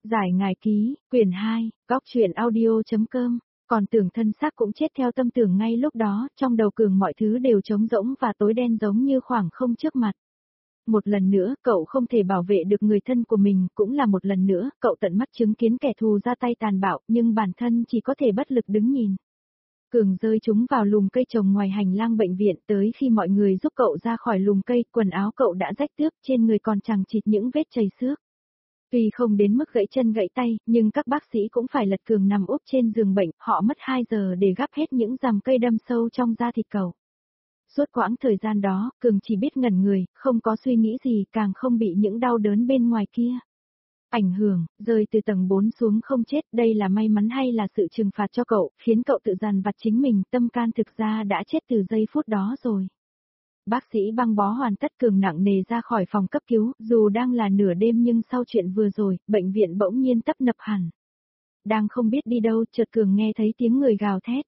Giải ngài ký, quyển 2, góc truyện audio.com, còn tưởng thân xác cũng chết theo tâm tưởng ngay lúc đó, trong đầu Cường mọi thứ đều trống rỗng và tối đen giống như khoảng không trước mặt. Một lần nữa, cậu không thể bảo vệ được người thân của mình, cũng là một lần nữa, cậu tận mắt chứng kiến kẻ thù ra tay tàn bạo, nhưng bản thân chỉ có thể bất lực đứng nhìn. Cường rơi chúng vào lùm cây trồng ngoài hành lang bệnh viện, tới khi mọi người giúp cậu ra khỏi lùm cây, quần áo cậu đã rách tước, trên người còn chằng chịt những vết chảy xước. Tuy không đến mức gãy chân gãy tay, nhưng các bác sĩ cũng phải lật Cường nằm úp trên giường bệnh, họ mất 2 giờ để gắp hết những rằm cây đâm sâu trong da thịt cậu. Suốt quãng thời gian đó, Cường chỉ biết ngẩn người, không có suy nghĩ gì, càng không bị những đau đớn bên ngoài kia ảnh hưởng, rơi từ tầng 4 xuống không chết, đây là may mắn hay là sự trừng phạt cho cậu, khiến cậu tự dằn vặt chính mình, tâm can thực ra đã chết từ giây phút đó rồi. Bác sĩ băng bó hoàn tất, Cường nặng nề ra khỏi phòng cấp cứu, dù đang là nửa đêm nhưng sau chuyện vừa rồi, bệnh viện bỗng nhiên tấp nập hẳn. Đang không biết đi đâu, chợt Cường nghe thấy tiếng người gào thét.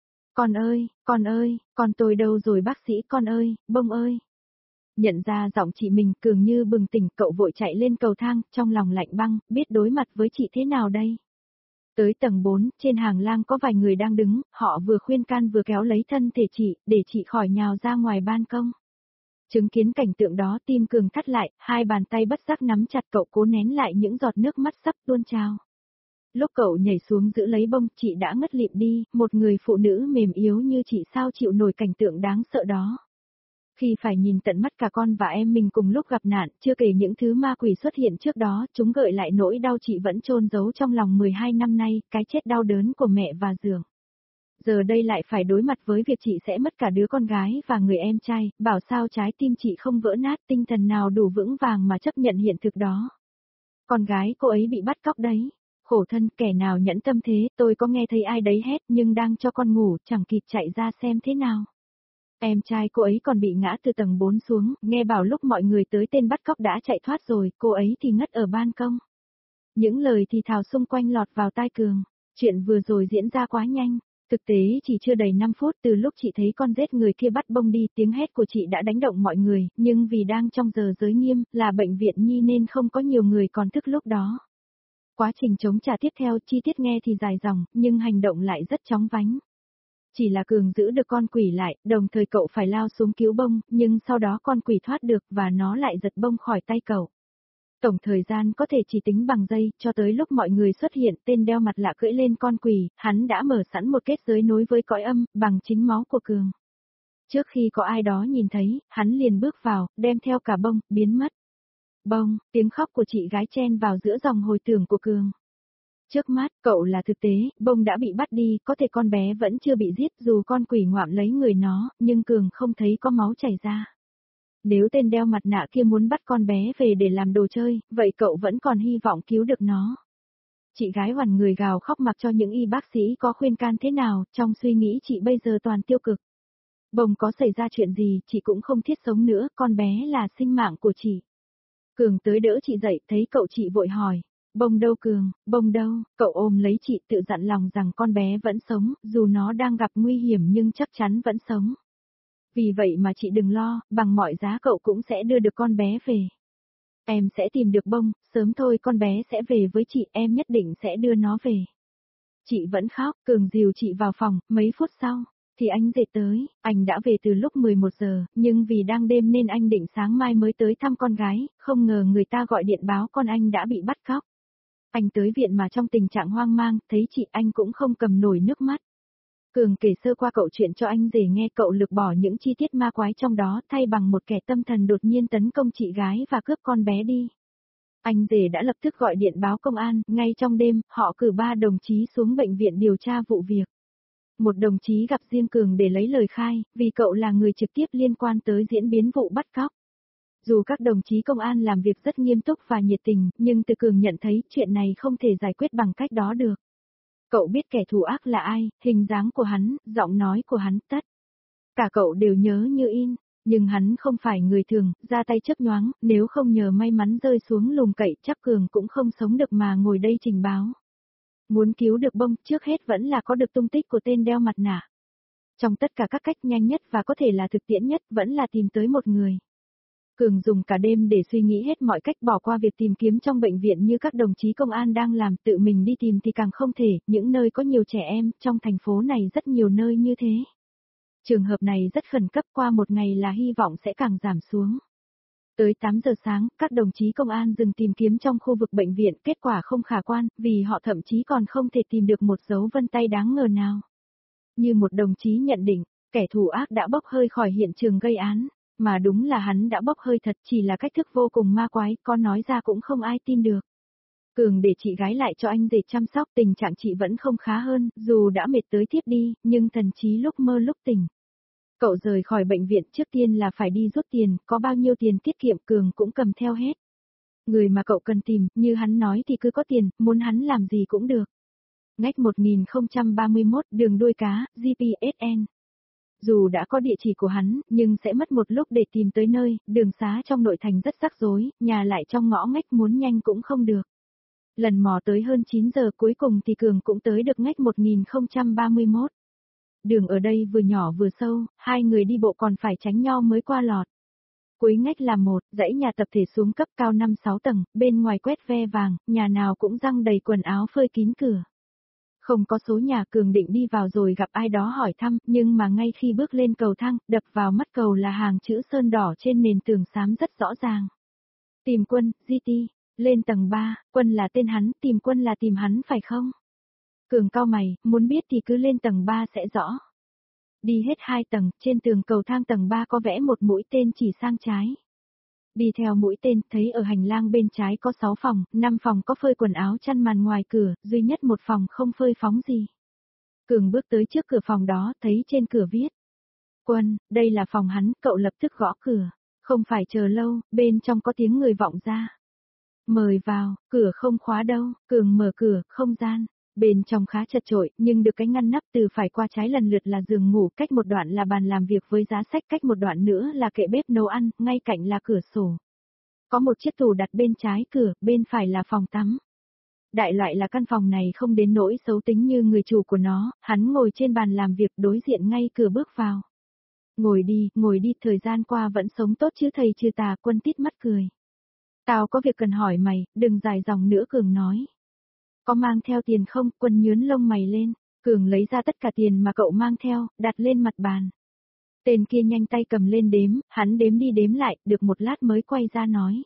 Con ơi, con tôi đâu rồi bác sĩ, con ơi, bông ơi. Nhận ra giọng chị mình, Cường như bừng tỉnh, cậu vội chạy lên cầu thang, trong lòng lạnh băng, biết đối mặt với chị thế nào đây. Tới tầng 4, trên hàng lang có vài người đang đứng, họ vừa khuyên can vừa kéo lấy thân thể chị, để chị khỏi nhào ra ngoài ban công. Chứng kiến cảnh tượng đó, tim Cường thắt lại, hai bàn tay bất giác nắm chặt, cậu cố nén lại những giọt nước mắt sắp tuôn trào. Lúc cậu nhảy xuống giữ lấy bông, chị đã ngất lịm đi, một người phụ nữ mềm yếu như chị sao chịu nổi cảnh tượng đáng sợ đó. Khi phải nhìn tận mắt cả con và em mình cùng lúc gặp nạn, chưa kể những thứ ma quỷ xuất hiện trước đó, chúng gợi lại nỗi đau chị vẫn chôn giấu trong lòng 12 năm nay, cái chết đau đớn của mẹ và Dường. Giờ đây lại phải đối mặt với việc chị sẽ mất cả đứa con gái và người em trai, bảo sao trái tim chị không vỡ nát, tinh thần nào đủ vững vàng mà chấp nhận hiện thực đó. Con gái cô ấy bị bắt cóc đấy. Khổ thân, kẻ nào nhẫn tâm thế, tôi có nghe thấy ai đấy hét nhưng đang cho con ngủ, chẳng kịp chạy ra xem thế nào. Em trai cô ấy còn bị ngã từ tầng 4 xuống, nghe bảo lúc mọi người tới tên bắt cóc đã chạy thoát rồi, cô ấy thì ngất ở ban công. Những lời thì thào xung quanh lọt vào tai Cường, chuyện vừa rồi diễn ra quá nhanh. Thực tế chỉ chưa đầy 5 phút từ lúc chị thấy con rết người kia bắt bông đi, tiếng hét của chị đã đánh động mọi người, nhưng vì đang trong giờ giới nghiêm, là bệnh viện nhi nên không có nhiều người còn thức lúc đó. Quá trình chống trả tiếp theo, chi tiết nghe thì dài dòng, nhưng hành động lại rất chóng vánh. Chỉ là Cường giữ được con quỷ lại, đồng thời cậu phải lao xuống cứu bông, nhưng sau đó con quỷ thoát được và nó lại giật bông khỏi tay cậu. Tổng thời gian có thể chỉ tính bằng giây, cho tới lúc mọi người xuất hiện, tên đeo mặt lạ cưỡi lên con quỷ, hắn đã mở sẵn một kết giới nối với cõi âm, bằng chính máu của Cường. Trước khi có ai đó nhìn thấy, hắn liền bước vào, đem theo cả bông, biến mất. Bông, tiếng khóc của chị gái chen vào giữa dòng hồi tưởng của Cường. Trước mắt, cậu là thực tế, bông đã bị bắt đi, có thể con bé vẫn chưa bị giết dù con quỷ ngoạm lấy người nó, nhưng Cường không thấy có máu chảy ra. Nếu tên đeo mặt nạ kia muốn bắt con bé về để làm đồ chơi, vậy cậu vẫn còn hy vọng cứu được nó. Chị gái hoàn người gào khóc mặc cho những y bác sĩ có khuyên can thế nào, trong suy nghĩ chị bây giờ toàn tiêu cực. Bông có xảy ra chuyện gì, chị cũng không thiết sống nữa, con bé là sinh mạng của chị. Cường tới đỡ chị dậy, thấy cậu chị vội hỏi. Bông đâu Cường, bông đâu, cậu ôm lấy chị tự dặn lòng rằng con bé vẫn sống, dù nó đang gặp nguy hiểm nhưng chắc chắn vẫn sống. Vì vậy mà chị đừng lo, bằng mọi giá cậu cũng sẽ đưa được con bé về. Em sẽ tìm được bông, sớm thôi con bé sẽ về với chị, em nhất định sẽ đưa nó về. Chị vẫn khóc, Cường dìu chị vào phòng, mấy phút sau, thì anh dệt tới, anh đã về từ lúc 11 giờ, nhưng vì đang đêm nên anh định sáng mai mới tới thăm con gái, không ngờ người ta gọi điện báo con anh đã bị bắt cóc. Anh tới viện mà trong tình trạng hoang mang, thấy chị anh cũng không cầm nổi nước mắt. Cường kể sơ qua cậu chuyện cho anh rể nghe, cậu lược bỏ những chi tiết ma quái trong đó, thay bằng một kẻ tâm thần đột nhiên tấn công chị gái và cướp con bé đi. Anh rể đã lập tức gọi điện báo công an, ngay trong đêm, họ cử 3 đồng chí xuống bệnh viện điều tra vụ việc. Một đồng chí gặp riêng Cường để lấy lời khai, vì cậu là người trực tiếp liên quan tới diễn biến vụ bắt cóc. Dù các đồng chí công an làm việc rất nghiêm túc và nhiệt tình, nhưng từ Cường nhận thấy chuyện này không thể giải quyết bằng cách đó được. Cậu biết kẻ thù ác là ai, hình dáng của hắn, giọng nói của hắn, tất cả cậu đều nhớ như in, nhưng hắn không phải người thường, ra tay chớp nhoáng, nếu không nhờ may mắn rơi xuống lùm cậy chắc Cường cũng không sống được mà ngồi đây trình báo. Muốn cứu được bông, trước hết vẫn là có được tung tích của tên đeo mặt nạ. Trong tất cả các cách nhanh nhất và có thể là thực tiễn nhất vẫn là tìm tới một người. Cường dùng cả đêm để suy nghĩ hết mọi cách bỏ qua việc tìm kiếm trong bệnh viện như các đồng chí công an đang làm, tự mình đi tìm thì càng không thể, những nơi có nhiều trẻ em, trong thành phố này rất nhiều nơi như thế. Trường hợp này rất khẩn cấp, qua một ngày là hy vọng sẽ càng giảm xuống. Tới 8 giờ sáng, các đồng chí công an dừng tìm kiếm trong khu vực bệnh viện, kết quả không khả quan, vì họ thậm chí còn không thể tìm được một dấu vân tay đáng ngờ nào. Như một đồng chí nhận định, kẻ thù ác đã bốc hơi khỏi hiện trường gây án, mà đúng là hắn đã bốc hơi thật, chỉ là cách thức vô cùng ma quái, có nói ra cũng không ai tin được. Cường để chị gái lại cho anh rể chăm sóc, tình trạng chị vẫn không khá hơn, dù đã mệt tới thiếp đi, nhưng thần trí lúc mơ lúc tỉnh. Cậu rời khỏi bệnh viện trước tiên là phải đi rút tiền, có bao nhiêu tiền tiết kiệm Cường cũng cầm theo hết. Người mà cậu cần tìm, như hắn nói thì cứ có tiền, muốn hắn làm gì cũng được. Ngách 1031 đường đuôi cá, GPSN. Dù đã có địa chỉ của hắn, nhưng sẽ mất một lúc để tìm tới nơi, đường xá trong nội thành rất rắc rối, nhà lại trong ngõ ngách, muốn nhanh cũng không được. Lần mò tới hơn 9 giờ, cuối cùng thì Cường cũng tới được ngách 1031. Đường ở đây vừa nhỏ vừa sâu, hai người đi bộ còn phải tránh nhau mới qua lọt. Cuối ngách là một dãy nhà tập thể xuống cấp cao 5-6 tầng, bên ngoài quét ve vàng, nhà nào cũng răng đầy quần áo phơi kín cửa. Không có số nhà, Cường định đi vào rồi gặp ai đó hỏi thăm, nhưng mà ngay khi bước lên cầu thang, đập vào mắt cầu là hàng chữ sơn đỏ trên nền tường xám rất rõ ràng. Tìm Quân, GT, lên tầng 3, Quân là tên hắn, tìm Quân là tìm hắn phải không? Cường cau mày, muốn biết thì cứ lên tầng 3 sẽ rõ. Đi hết 2 tầng, trên tường cầu thang tầng 3 có vẽ một mũi tên chỉ sang trái. Đi theo mũi tên, thấy ở hành lang bên trái có 6 phòng, 5 phòng có phơi quần áo chăn màn ngoài cửa, duy nhất một phòng không phơi phóng gì. Cường bước tới trước cửa phòng đó, thấy trên cửa viết. Quân, đây là phòng hắn, cậu lập tức gõ cửa. Không phải chờ lâu, bên trong có tiếng người vọng ra. Mời vào, cửa không khóa đâu, Cường mở cửa, không gian. Bên trong khá chật chội, nhưng được cái ngăn nắp từ phải qua trái lần lượt là giường ngủ, cách một đoạn là bàn làm việc với giá sách, cách một đoạn nữa là kệ bếp nấu ăn, ngay cạnh là cửa sổ. Có một chiếc tủ đặt bên trái cửa, bên phải là phòng tắm. Đại loại là căn phòng này không đến nỗi xấu tính như người chủ của nó, hắn ngồi trên bàn làm việc đối diện ngay cửa bước vào. Ngồi đi, thời gian qua vẫn sống tốt chứ thầy trừ tà, Quân tít mắt cười. Tao có việc cần hỏi mày, đừng dài dòng nữa, Cường nói. Có mang theo tiền không? Quân nhướn lông mày lên, Cường lấy ra tất cả tiền mà cậu mang theo, đặt lên mặt bàn. Tên kia nhanh tay cầm lên đếm, hắn đếm đi đếm lại, được một lát mới quay ra nói.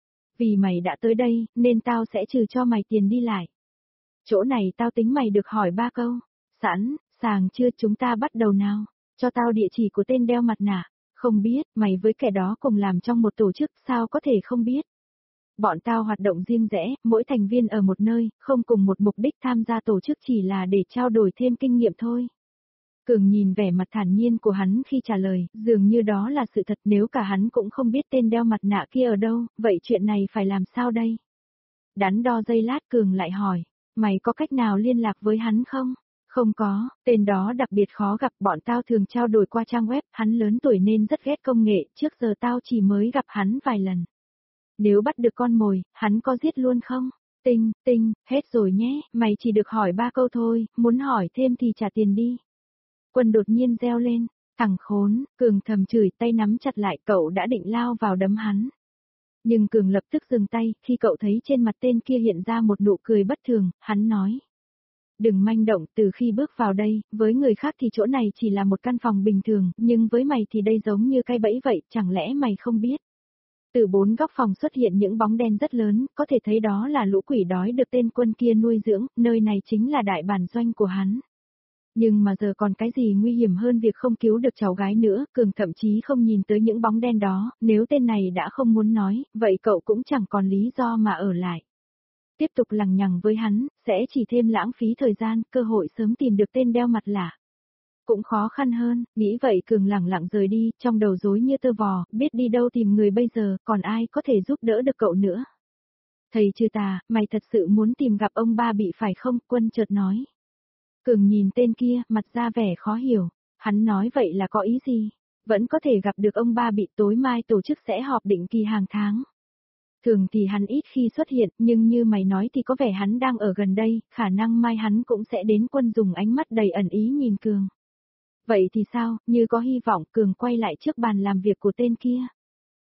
Vì mày đã tới đây, nên tao sẽ trừ cho mày tiền đi lại. Chỗ này tao tính mày được hỏi 3 câu. Sẵn, sàng chưa, chúng ta bắt đầu nào. Cho tao địa chỉ của tên đeo mặt nạ. Không biết, mày với kẻ đó cùng làm trong một tổ chức, sao có thể không biết. Bọn tao hoạt động riêng rẽ, mỗi thành viên ở một nơi, không cùng một mục đích tham gia tổ chức chỉ là để trao đổi thêm kinh nghiệm thôi. Cường nhìn vẻ mặt thản nhiên của hắn khi trả lời, dường như đó là sự thật, nếu cả hắn cũng không biết tên đeo mặt nạ kia ở đâu, vậy chuyện này phải làm sao đây? Đắn đo giây lát Cường lại hỏi, mày có cách nào liên lạc với hắn không? Không có, tên đó đặc biệt khó gặp, bọn tao thường trao đổi qua trang web, hắn lớn tuổi nên rất ghét công nghệ, trước giờ tao chỉ mới gặp hắn vài lần. Nếu bắt được con mồi, hắn có giết luôn không? Tinh, hết rồi nhé, mày chỉ được hỏi 3 câu thôi, muốn hỏi thêm thì trả tiền đi. Quân đột nhiên reo lên, thằng khốn, Cường thầm chửi, tay nắm chặt lại, cậu đã định lao vào đấm hắn. Nhưng Cường lập tức dừng tay, khi cậu thấy trên mặt tên kia hiện ra một nụ cười bất thường, hắn nói. Đừng manh động, từ khi bước vào đây, với người khác thì chỗ này chỉ là một căn phòng bình thường, nhưng với mày thì đây giống như cái bẫy vậy, chẳng lẽ mày không biết? Từ 4 góc phòng xuất hiện những bóng đen rất lớn, có thể thấy đó là lũ quỷ đói được tên Quân kia nuôi dưỡng, nơi này chính là đại bản doanh của hắn. Nhưng mà giờ còn cái gì nguy hiểm hơn việc không cứu được cháu gái nữa, Cường thậm chí không nhìn tới những bóng đen đó, nếu tên này đã không muốn nói, vậy cậu cũng chẳng còn lý do mà ở lại. Tiếp tục lằng nhằng với hắn, sẽ chỉ thêm lãng phí thời gian, cơ hội sớm tìm được tên đeo mặt lạ. Cũng khó khăn hơn, nghĩ vậy Cường lẳng lặng rời đi, trong đầu rối như tơ vò, biết đi đâu tìm người bây giờ, còn ai có thể giúp đỡ được cậu nữa. Thầy trừ tà, mày thật sự muốn tìm gặp ông ba bị phải không? Quân chợt nói. Cường nhìn tên kia, mặt ra vẻ khó hiểu, hắn nói vậy là có ý gì? Vẫn có thể gặp được ông ba bị, tối mai tổ chức sẽ họp định kỳ hàng tháng. Thường thì hắn ít khi xuất hiện, nhưng như mày nói thì có vẻ hắn đang ở gần đây, khả năng mai hắn cũng sẽ đến. Quân dùng ánh mắt đầy ẩn ý nhìn Cường. Vậy thì sao, như có hy vọng, Cường quay lại trước bàn làm việc của tên kia.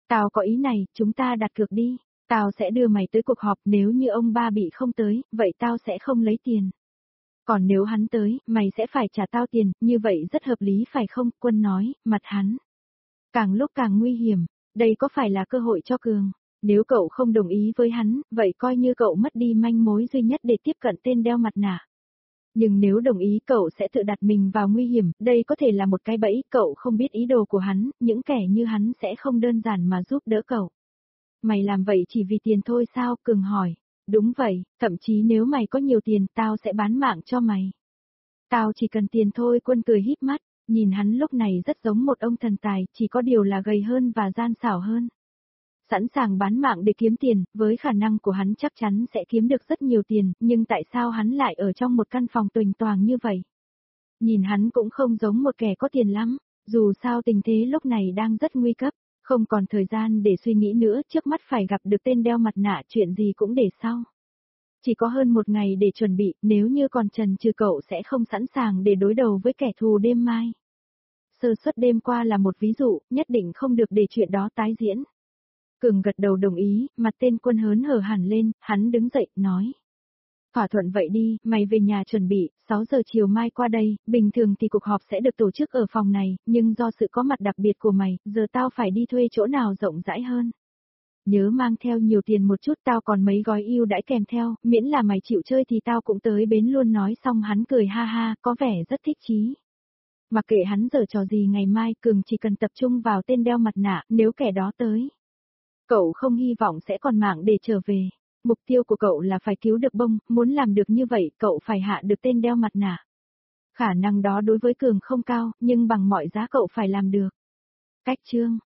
Tao có ý này, chúng ta đặt cược đi. Tao sẽ đưa mày tới cuộc họp, nếu như ông ba bị không tới, vậy tao sẽ không lấy tiền. Còn nếu hắn tới, mày sẽ phải trả tao tiền, như vậy rất hợp lý phải không? Quân nói, mặt hắn càng lúc càng nguy hiểm, đây có phải là cơ hội cho Cường? Nếu cậu không đồng ý với hắn, vậy coi như cậu mất đi manh mối duy nhất để tiếp cận tên đeo mặt nạ. Nhưng nếu đồng ý cậu sẽ tự đặt mình vào nguy hiểm, đây có thể là một cái bẫy, cậu không biết ý đồ của hắn, những kẻ như hắn sẽ không đơn giản mà giúp đỡ cậu. Mày làm vậy chỉ vì tiền thôi sao? Cường hỏi. Đúng vậy, thậm chí nếu mày có nhiều tiền, tao sẽ bán mạng cho mày. Tao chỉ cần tiền thôi. Quân cười híp mắt, nhìn hắn lúc này rất giống một ông thần tài, chỉ có điều là gầy hơn và gian xảo hơn. Sẵn sàng bán mạng để kiếm tiền, với khả năng của hắn chắc chắn sẽ kiếm được rất nhiều tiền, nhưng tại sao hắn lại ở trong một căn phòng tuềnh toàng như vậy? Nhìn hắn cũng không giống một kẻ có tiền lắm, dù sao tình thế lúc này đang rất nguy cấp, không còn thời gian để suy nghĩ nữa, trước mắt phải gặp được tên đeo mặt nạ, chuyện gì cũng để sau. Chỉ có hơn một ngày để chuẩn bị, nếu như còn chần chừ cậu sẽ không sẵn sàng để đối đầu với kẻ thù đêm mai. Sơ suất đêm qua là một ví dụ, nhất định không được để chuyện đó tái diễn. Cường gật đầu đồng ý, mặt tên Quân hớn hở hẳn lên, hắn đứng dậy, nói. Thỏa thuận vậy đi, mày về nhà chuẩn bị, 6 giờ chiều mai qua đây, bình thường thì cuộc họp sẽ được tổ chức ở phòng này, nhưng do sự có mặt đặc biệt của mày, giờ tao phải đi thuê chỗ nào rộng rãi hơn. Nhớ mang theo nhiều tiền một chút, tao còn mấy gói ưu đãi kèm theo, miễn là mày chịu chơi thì tao cũng tới bến luôn. Nói xong hắn cười ha ha, có vẻ rất thích chí. Mặc kệ hắn giở trò gì ngày mai, Cường chỉ cần tập trung vào tên đeo mặt nạ, nếu kẻ đó tới. Cậu không hy vọng sẽ còn mạng để trở về. Mục tiêu của cậu là phải cứu được Bông, muốn làm được như vậy, cậu phải hạ được tên đeo mặt nạ. Khả năng đó đối với Cường không cao, nhưng bằng mọi giá cậu phải làm được. Cách chương